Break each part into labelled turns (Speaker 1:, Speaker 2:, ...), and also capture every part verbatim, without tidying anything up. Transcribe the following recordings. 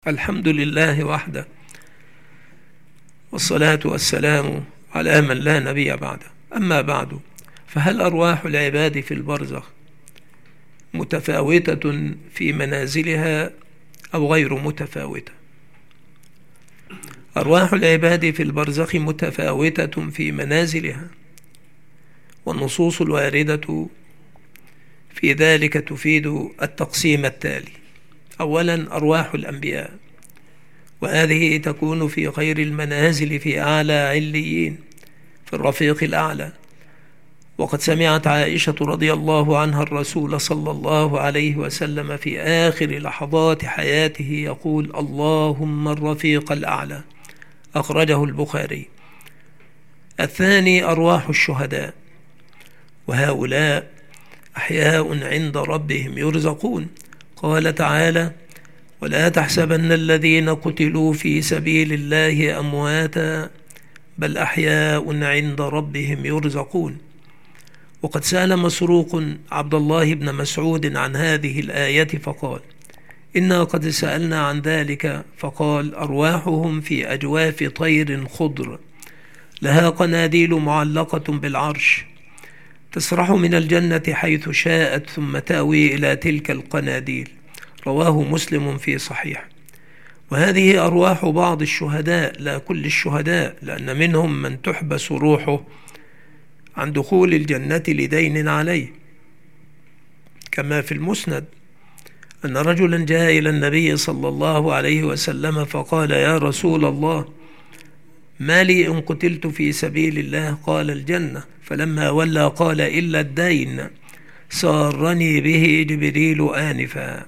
Speaker 1: الحمد لله وحده، والصلاة والسلام على من لا نبي بعده. أما بعد، فهل أرواح العباد في البرزخ متفاوتة في منازلها أو غير متفاوتة؟ أرواح العباد في البرزخ متفاوتة في منازلها، والنصوص الواردة في ذلك تفيد التقسيم التالي: أولا، أرواح الأنبياء، وهذه تكون في خير المنازل في أعلى عليين في الرفيق الأعلى. وقد سمعت عائشة رضي الله عنها الرسول صلى الله عليه وسلم في آخر لحظات حياته يقول: اللهم الرفيق الأعلى، أخرجه البخاري. الثاني، أرواح الشهداء، وهؤلاء أحياء عند ربهم يرزقون. قال تعالى: ولا تحسبن الذين قتلوا في سبيل الله أمواتا بل أحياء عند ربهم يرزقون. وقد سأل مسروق عبد الله بن مسعود عن هذه الآية فقال: إنا قد سألنا عن ذلك، فقال: أرواحهم في أجواف طير خضر لها قناديل معلقة بالعرش، تسرح من الجنة حيث شاءت ثم تأوي إلى تلك القناديل. رواه مسلم في صحيح. وهذه أرواح بعض الشهداء، لا كل الشهداء، لأن منهم من تحبس روحه عن دخول الجنة لدين عليه، كما في المسند أن رجلا جاء إلى النبي صلى الله عليه وسلم فقال: يا رسول الله، ما لي إن قتلت في سبيل الله؟ قال: الجنة. فلما ولى قال: إلا الدين، سارني به جبريل آنفا.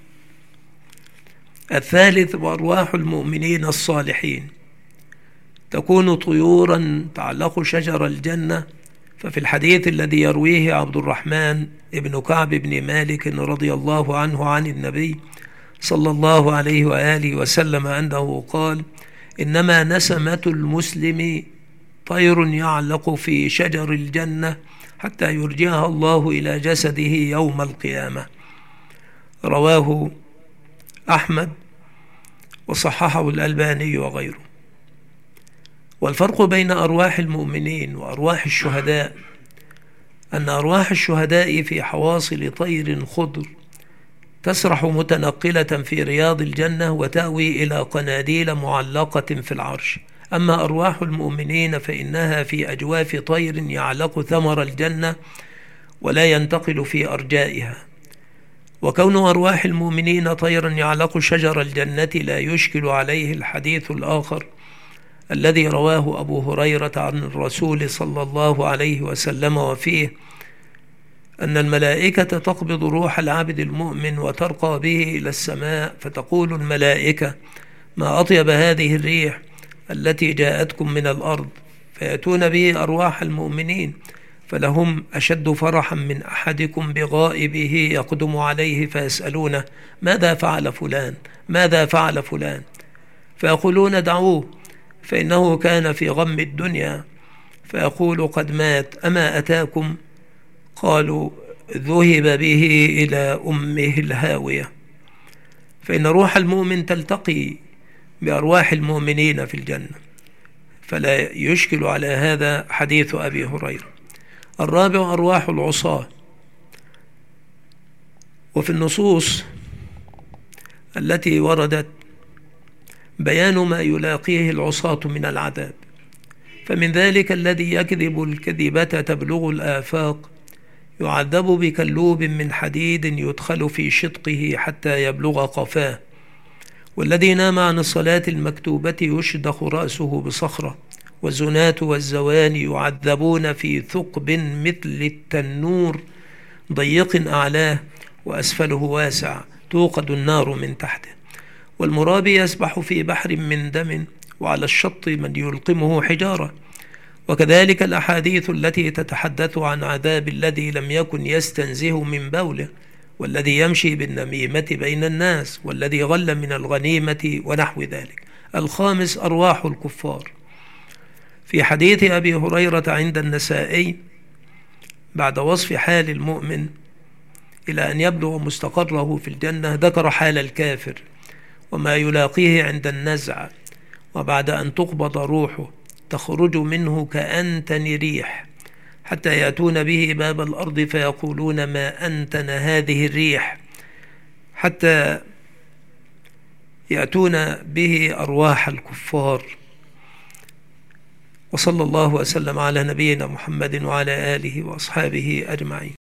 Speaker 1: الثالث، وأرواح المؤمنين الصالحين، تكون طيورا تعلق شجر الجنة. ففي الحديث الذي يرويه عبد الرحمن ابن كعب بن مالك رضي الله عنه عن النبي صلى الله عليه وآله وسلم أنه قال: إنما نسمة المسلم طير يعلق في شجر الجنة حتى يرجعها الله إلى جسده يوم القيامة. رواه أحمد وصححه الألباني وغيره. والفرق بين أرواح المؤمنين وأرواح الشهداء أن أرواح الشهداء في حواصل طير خضر تسرح متنقلة في رياض الجنة وتأوي إلى قناديل معلقة في العرش. أما أرواح المؤمنين فإنها في أجواف طير يعلق ثمر الجنة ولا ينتقل في أرجائها. وكون أرواح المؤمنين طيرا يعلق شجر الجنة لا يشكل عليه الحديث الآخر الذي رواه أبو هريرة عن الرسول صلى الله عليه وسلم، وفيه أن الملائكة تقبض روح العبد المؤمن وترقى به إلى السماء، فتقول الملائكة: ما أطيب هذه الريح التي جاءتكم من الأرض، فيأتون به أرواح المؤمنين، فلهم أشد فرحا من أحدكم بغائبه يقدم عليه فيسألونه: ماذا فعل فلان؟ ماذا فعل فلان؟ فيقولون: دعوه فإنه كان في غم الدنيا. فيقول: قد مات، أما أتاكم؟ قالوا: ذهب به إلى أمه الهاوية. فإن روح المؤمن تلتقي بأرواح المؤمنين في الجنة، فلا يشكل على هذا حديث أبي هريرة. الرابع، أرواح العصاة. وفي النصوص التي وردت بيان ما يلاقيه العصاة من العذاب، فمن ذلك الذي يكذب الكذبة تبلغ الآفاق، يعذب بكلوب من حديد يدخل في شدقه حتى يبلغ قفاه، والذي نام عن الصلاة المكتوبة يشدخ رأسه بصخرة، والزناة والزواني يعذبون في ثقب مثل التنور ضيق أعلاه وأسفله واسع توقد النار من تحته، والمرابي يسبح في بحر من دم وعلى الشط من يلقمه حجارة. وكذلك الأحاديث التي تتحدث عن عذاب الذي لم يكن يستنزه من بوله، والذي يمشي بالنميمة بين الناس، والذي غل من الغنيمة ونحو ذلك. الخامس، أرواح الكفار. في حديث أبي هريرة عند النسائي بعد وصف حال المؤمن إلى أن يبلغ مستقره في الجنة ذكر حال الكافر، وما يلاقيه عند النزع، وبعد أن تقبض روحه تخرج منه كأنتن ريح، حتى يأتون به باب الأرض فيقولون ما أنتن هذه الريح، حتى يأتون به أرواح الكفار. وصلى الله وسلم على نبينا محمد وعلى آله وأصحابه أجمعين.